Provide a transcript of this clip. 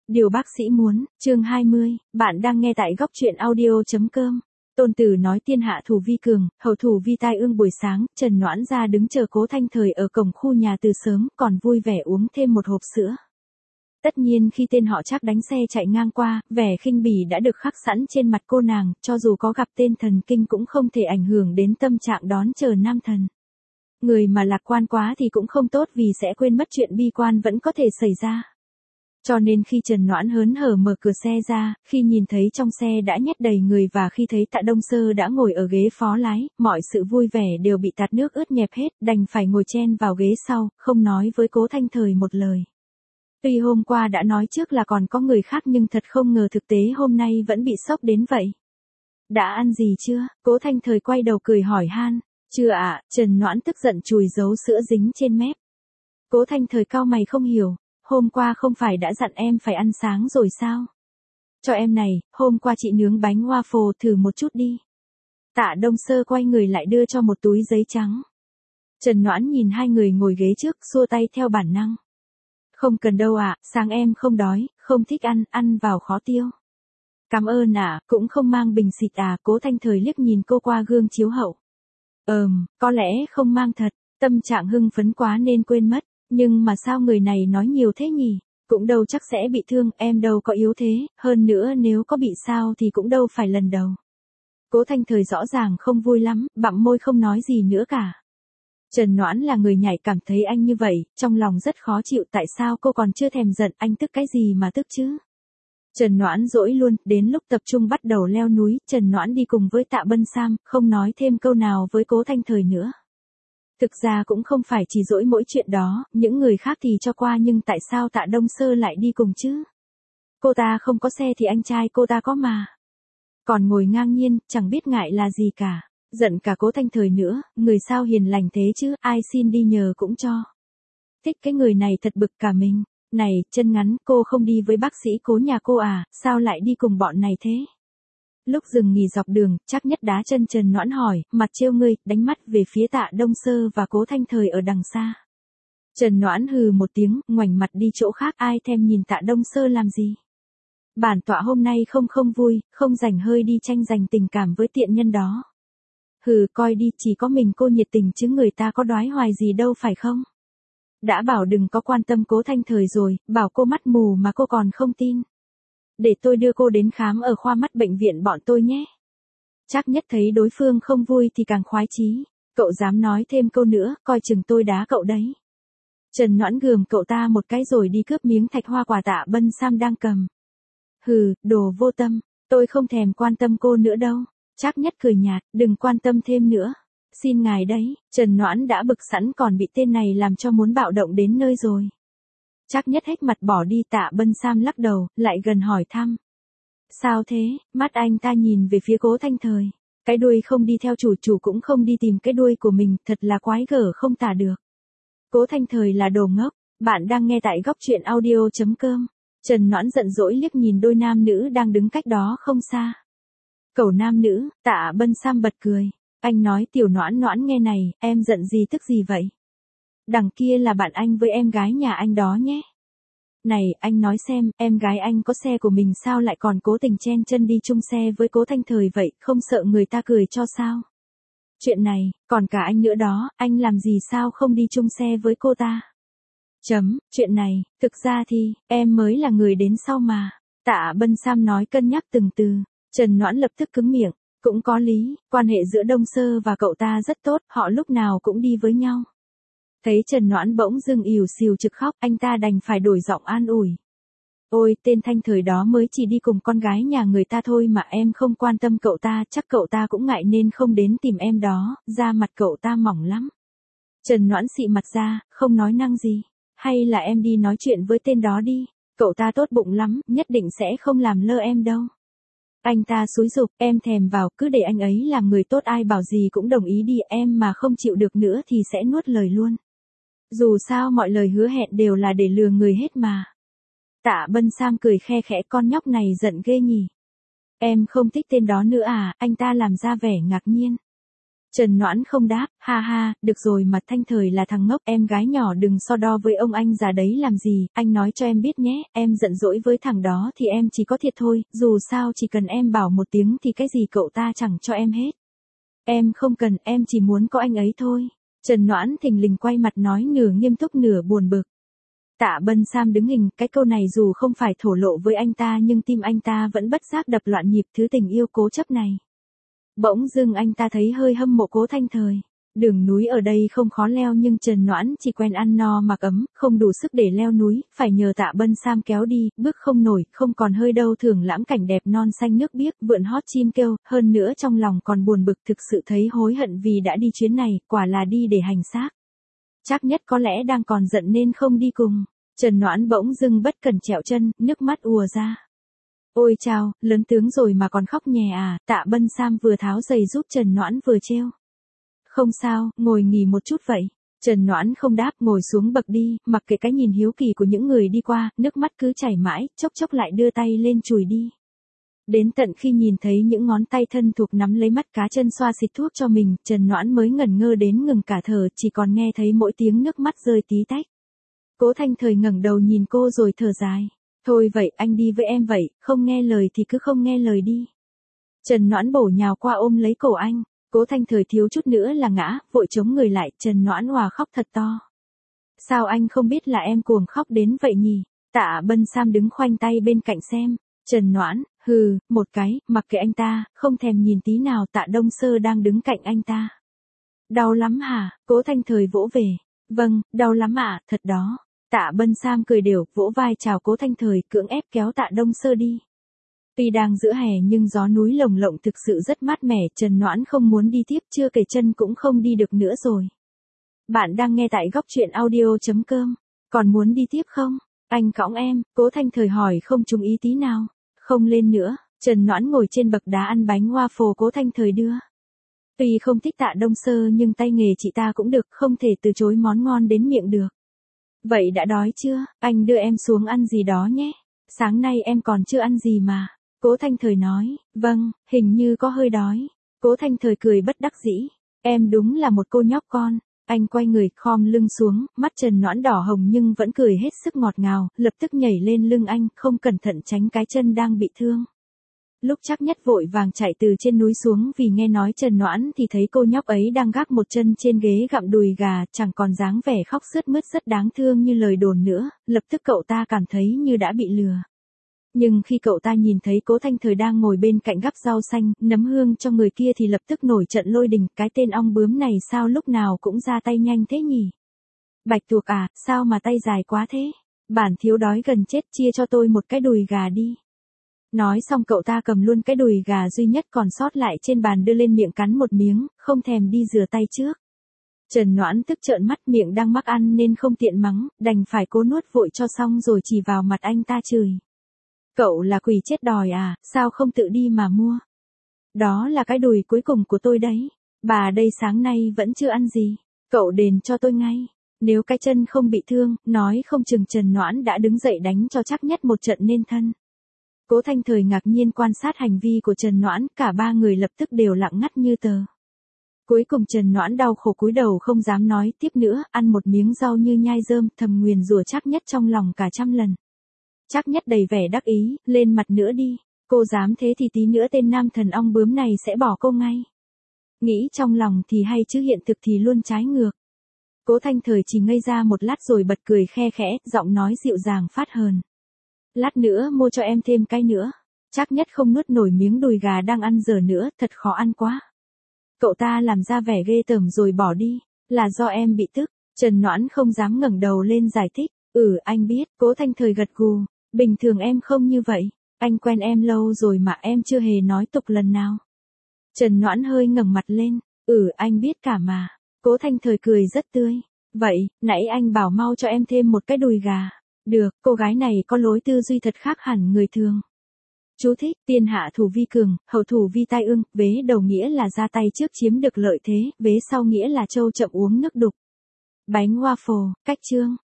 Điều bác sĩ muốn, chương 20, bạn đang nghe tại góc truyện audio.com. Tôn Tử nói tiên hạ thủ vi cường, hậu thủ vi tai ương. Buổi sáng, Trần Noãn ra đứng chờ Cố Thanh Thời ở cổng khu nhà từ sớm, còn vui vẻ uống thêm một hộp sữa. Tất nhiên khi tên họ Trác đánh xe chạy ngang qua, vẻ khinh bỉ đã được khắc sẵn trên mặt cô nàng, cho dù có gặp tên thần kinh cũng không thể ảnh hưởng đến tâm trạng đón chờ nam thần. Người mà lạc quan quá thì cũng không tốt vì sẽ quên mất chuyện bi quan vẫn có thể xảy ra. Cho nên khi Trần Noãn hớn hở mở cửa xe ra, khi nhìn thấy trong xe đã nhét đầy người và khi thấy Tạ Đông Sơ đã ngồi ở ghế phó lái, mọi sự vui vẻ đều bị tạt nước ướt nhẹp hết, đành phải ngồi chen vào ghế sau, không nói với Cố Thanh Thời một lời. Tuy hôm qua đã nói trước là còn có người khác nhưng thật không ngờ thực tế hôm nay vẫn bị sốc đến vậy. Đã ăn gì chưa? Cố Thanh Thời quay đầu cười hỏi han. Chưa ạ. Trần Noãn tức giận chùi dấu sữa dính trên mép. Cố Thanh Thời cau mày không hiểu. Hôm qua không phải đã dặn em phải ăn sáng rồi sao? Cho em này, hôm qua chị nướng bánh waffle thử một chút đi. Tạ Đông Sơ quay người lại đưa cho một túi giấy trắng. Trần Noãn nhìn hai người ngồi ghế trước, xua tay theo bản năng. Không cần đâu ạ, sáng em không đói, không thích ăn, ăn vào khó tiêu. Cảm ơn ạ, cũng không mang bình xịt à. Cố Thanh Thời liếc nhìn cô qua gương chiếu hậu. Có lẽ không mang thật, tâm trạng hưng phấn quá nên quên mất. Nhưng mà sao người này nói nhiều thế nhỉ? Cũng đâu chắc sẽ bị thương, em đâu có yếu thế, hơn nữa nếu có bị sao thì cũng đâu phải lần đầu. Cố Thanh Thời rõ ràng không vui lắm, bặm môi không nói gì nữa cả. Trần Noãn là người nhạy cảm, thấy anh như vậy, trong lòng rất khó chịu. Tại sao cô còn chưa thèm giận, anh tức cái gì mà tức chứ? Trần Noãn dỗi luôn, đến lúc tập trung bắt đầu leo núi, Trần Noãn đi cùng với Tạ Bân Sam, không nói thêm câu nào với Cố Thanh Thời nữa. Thực ra cũng không phải chỉ dỗi mỗi chuyện đó, những người khác thì cho qua nhưng tại sao Tạ Đông Sơ lại đi cùng chứ? Cô ta không có xe thì anh trai cô ta có mà. Còn ngồi ngang nhiên, chẳng biết ngại là gì cả. Giận cả Cố Thanh Thời nữa, người sao hiền lành thế chứ, ai xin đi nhờ cũng cho. Thích cái người này thật bực cả mình. Này, chân ngắn, cô không đi với bác sĩ Cố nhà cô à, sao lại đi cùng bọn này thế? Lúc dừng nghỉ dọc đường, Trác Nhất đá chân Trần Noãn hỏi, mặt trêu ngươi, đánh mắt về phía Tạ Đông Sơ và Cố Thanh Thời ở đằng xa. Trần Noãn hừ một tiếng, ngoảnh mặt đi chỗ khác, ai thèm nhìn Tạ Đông Sơ làm gì. Bản tọa hôm nay không vui, không rảnh hơi đi tranh giành tình cảm với tiện nhân đó. Hừ, coi đi, chỉ có mình cô nhiệt tình chứ người ta có đoái hoài gì đâu phải không? Đã bảo đừng có quan tâm Cố Thanh Thời rồi, bảo cô mắt mù mà cô còn không tin. Để tôi đưa cô đến khám ở khoa mắt bệnh viện bọn tôi nhé. Trác Nhất thấy đối phương không vui thì càng khoái chí. Cậu dám nói thêm câu nữa, coi chừng tôi đá cậu đấy. Trần Noãn gườm cậu ta một cái rồi đi cướp miếng thạch hoa quả Tạ Bân Sam đang cầm. Hừ, đồ vô tâm, tôi không thèm quan tâm cô nữa đâu. Trác Nhất cười nhạt, đừng quan tâm thêm nữa. Xin ngài đấy. Trần Noãn đã bực sẵn còn bị tên này làm cho muốn bạo động đến nơi rồi. Trác Nhất hét mặt bỏ đi. Tạ Bân Sam lắc đầu, lại gần hỏi thăm. Sao thế? Mắt anh ta nhìn về phía Cố Thanh Thời. Cái đuôi không đi theo chủ cũng không đi tìm cái đuôi của mình, thật là quái gở không tả được. Cố Thanh Thời là đồ ngốc. Bạn đang nghe tại góc truyện audio.com. Trần Noãn giận dỗi liếc nhìn đôi nam nữ đang đứng cách đó không xa. Cẩu nam nữ. Tạ Bân Sam bật cười. Anh nói tiểu Noãn Noãn nghe này, em giận gì tức gì vậy? Đằng kia là bạn anh với em gái nhà anh đó nhé. Này, anh nói xem, em gái anh có xe của mình sao lại còn cố tình chen chân đi chung xe với Cố Thanh Thời vậy, không sợ người ta cười cho sao? Chuyện này, còn cả anh nữa đó, anh làm gì sao không đi chung xe với cô ta? Chuyện này, thực ra thì, em mới là người đến sau mà. Tạ Bân Sam nói cân nhắc từng từ. Trần Noãn lập tức cứng miệng. Cũng có lý, quan hệ giữa Đông Sơ và cậu ta rất tốt, họ lúc nào cũng đi với nhau. Thấy Trần Noãn bỗng dưng ỉu xìu trực khóc, anh ta đành phải đổi giọng an ủi. Ôi, tên Thanh Thời đó mới chỉ đi cùng con gái nhà người ta thôi mà em không quan tâm cậu ta, chắc cậu ta cũng ngại nên không đến tìm em đó, da mặt cậu ta mỏng lắm. Trần Noãn xị mặt ra, không nói năng gì. Hay là em đi nói chuyện với tên đó đi, cậu ta tốt bụng lắm, nhất định sẽ không làm lơ em đâu. Anh ta xúi giục, em thèm vào, cứ để anh ấy làm người tốt, ai bảo gì cũng đồng ý đi, em mà không chịu được nữa thì sẽ nuốt lời luôn. Dù sao mọi lời hứa hẹn đều là để lừa người hết mà. Tạ Bân Sam cười khe khẽ, con nhóc này giận ghê nhỉ. Em không thích tên đó nữa à? Anh ta làm ra vẻ ngạc nhiên. Trần Noãn không đáp, ha ha, được rồi mà Thanh Thời là thằng ngốc, em gái nhỏ đừng so đo với ông anh già đấy làm gì, anh nói cho em biết nhé, em giận dỗi với thằng đó thì em chỉ có thiệt thôi, dù sao chỉ cần em bảo một tiếng thì cái gì cậu ta chẳng cho em hết. Em không cần, em chỉ muốn có anh ấy thôi. Trần Noãn thình lình quay mặt nói nửa nghiêm túc nửa buồn bực. Tạ Bân Sam đứng hình, cái câu này dù không phải thổ lộ với anh ta nhưng tim anh ta vẫn bất giác đập loạn nhịp thứ tình yêu cố chấp này. Bỗng dưng anh ta thấy hơi hâm mộ Cố Thanh Thời. Đường núi ở đây không khó leo nhưng Trần Noãn chỉ quen ăn no mặc ấm, không đủ sức để leo núi, phải nhờ Tạ Bân Sam kéo đi, bước không nổi, không còn hơi đâu thưởng lãm cảnh đẹp non xanh nước biếc, vượn hót chim kêu, hơn nữa trong lòng còn buồn bực thực sự thấy hối hận vì đã đi chuyến này, quả là đi để hành xác. Chắc nhất có lẽ đang còn giận nên không đi cùng. Trần Noãn bỗng dưng bất cẩn trẹo chân, nước mắt ùa ra. Ôi chao, lớn tướng rồi mà còn khóc nhè à, Tạ Bân Sam vừa tháo giày giúp Trần Noãn vừa trêu. Không sao, ngồi nghỉ một chút vậy. Trần Noãn không đáp, ngồi xuống bậc đi, mặc kệ cái nhìn hiếu kỳ của những người đi qua, nước mắt cứ chảy mãi, chốc chốc lại đưa tay lên chùi đi. Đến tận khi nhìn thấy những ngón tay thân thuộc nắm lấy mắt cá chân xoa xịt thuốc cho mình, Trần Noãn mới ngẩn ngơ đến ngừng cả thở, chỉ còn nghe thấy mỗi tiếng nước mắt rơi tí tách. Cố Thanh Thời ngẩng đầu nhìn cô rồi thở dài. Thôi vậy, anh đi với em vậy, không nghe lời thì cứ không nghe lời đi. Trần Noãn bổ nhào qua ôm lấy cổ anh. Cố Thanh Thời thiếu chút nữa là ngã, vội chống người lại, Trần Noãn òa khóc thật to. Sao anh không biết là em cuồng khóc đến vậy nhỉ? Tạ Bân Sam đứng khoanh tay bên cạnh xem. Trần Noãn, hừ, một cái, mặc kệ anh ta, không thèm nhìn tí nào. Tạ Đông Sơ đang đứng cạnh anh ta. Đau lắm hả? Cố Thanh Thời vỗ về. Vâng, đau lắm ạ, thật đó. Tạ Bân Sam cười đều, vỗ vai chào Cố Thanh Thời, cưỡng ép kéo Tạ Đông Sơ đi. Tuy đang giữa hè nhưng gió núi lồng lộng thực sự rất mát mẻ, Trần Noãn không muốn đi tiếp, chưa kể chân cũng không đi được nữa rồi. Bạn đang nghe tại góc truyện audio.com. Còn muốn đi tiếp không? Anh cõng em, Cố Thanh Thời hỏi không trúng ý tí nào. Không lên nữa, Trần Noãn ngồi trên bậc đá ăn bánh waffle Cố Thanh Thời đưa. Tuy không thích Tạ Đông Sơ nhưng tay nghề chị ta cũng được, không thể từ chối món ngon đến miệng được. Vậy đã đói chưa? Anh đưa em xuống ăn gì đó nhé. Sáng nay em còn chưa ăn gì mà. Cố Thanh Thời nói, vâng, hình như có hơi đói. Cố Thanh Thời cười bất đắc dĩ. Em đúng là một cô nhóc con. Anh quay người, khom lưng xuống, mắt Trần Noãn đỏ hồng nhưng vẫn cười hết sức ngọt ngào, lập tức nhảy lên lưng anh, không cẩn thận tránh cái chân đang bị thương. Lúc Trác Nhất vội vàng chạy từ trên núi xuống vì nghe nói Trần Noãn thì thấy cô nhóc ấy đang gác một chân trên ghế gặm đùi gà, chẳng còn dáng vẻ khóc sướt mướt rất đáng thương như lời đồn nữa, lập tức cậu ta cảm thấy như đã bị lừa. Nhưng khi cậu ta nhìn thấy Cố Thanh Thời đang ngồi bên cạnh gắp rau xanh, nấm hương cho người kia thì lập tức nổi trận lôi đình, cái tên ong bướm này sao lúc nào cũng ra tay nhanh thế nhỉ? Bạch tuộc à, sao mà tay dài quá thế? Bản thiếu đói gần chết, chia cho tôi một cái đùi gà đi. Nói xong cậu ta cầm luôn cái đùi gà duy nhất còn sót lại trên bàn đưa lên miệng cắn một miếng, không thèm đi rửa tay trước. Trần Noãn tức trợn mắt, miệng đang mắc ăn nên không tiện mắng, đành phải cố nuốt vội cho xong rồi chỉ vào mặt anh ta chửi. Cậu là quỷ chết đòi à, sao không tự đi mà mua? Đó là cái đùi cuối cùng của tôi đấy. Bà đây sáng nay vẫn chưa ăn gì. Cậu đền cho tôi ngay. Nếu cái chân không bị thương, nói không chừng Trần Noãn đã đứng dậy đánh cho Trác Nhất một trận nên thân. Cố Thanh Thời ngạc nhiên quan sát hành vi của Trần Noãn, cả ba người lập tức đều lặng ngắt như tờ. Cuối cùng Trần Noãn đau khổ cúi đầu không dám nói tiếp nữa, ăn một miếng rau như nhai rơm, thầm nguyền rủa Trác Nhất trong lòng cả trăm lần. Trác Nhất đầy vẻ đắc ý, lên mặt nữa đi, cô dám thế thì tí nữa tên nam thần ong bướm này sẽ bỏ cô ngay. Nghĩ trong lòng thì hay chứ hiện thực thì luôn trái ngược. Cố Thanh Thời chỉ ngây ra một lát rồi bật cười khe khẽ, giọng nói dịu dàng phát hờn. Lát nữa mua cho em thêm cái nữa. Trác Nhất không nuốt nổi miếng đùi gà đang ăn dở nữa, thật khó ăn quá. Cậu ta làm ra vẻ ghê tởm rồi bỏ đi, là do em bị tức. Trần Noãn không dám ngẩng đầu lên giải thích. Anh biết, Cố Thanh Thời gật gù. Bình thường em không như vậy, anh quen em lâu rồi mà em chưa hề nói tục lần nào. Trần Noãn hơi ngẩng mặt lên, anh biết cả mà. Cố Thanh Thời cười rất tươi. Vậy, nãy anh bảo mau cho em thêm một cái đùi gà. Được, cô gái này có lối tư duy thật khác hẳn người thường. Chú thích, tiên hạ thủ vi cường, hậu thủ vi tai ương, vế đầu nghĩa là ra tay trước chiếm được lợi thế, vế sau nghĩa là trâu chậm uống nước đục. Bánh waffle, cách chương.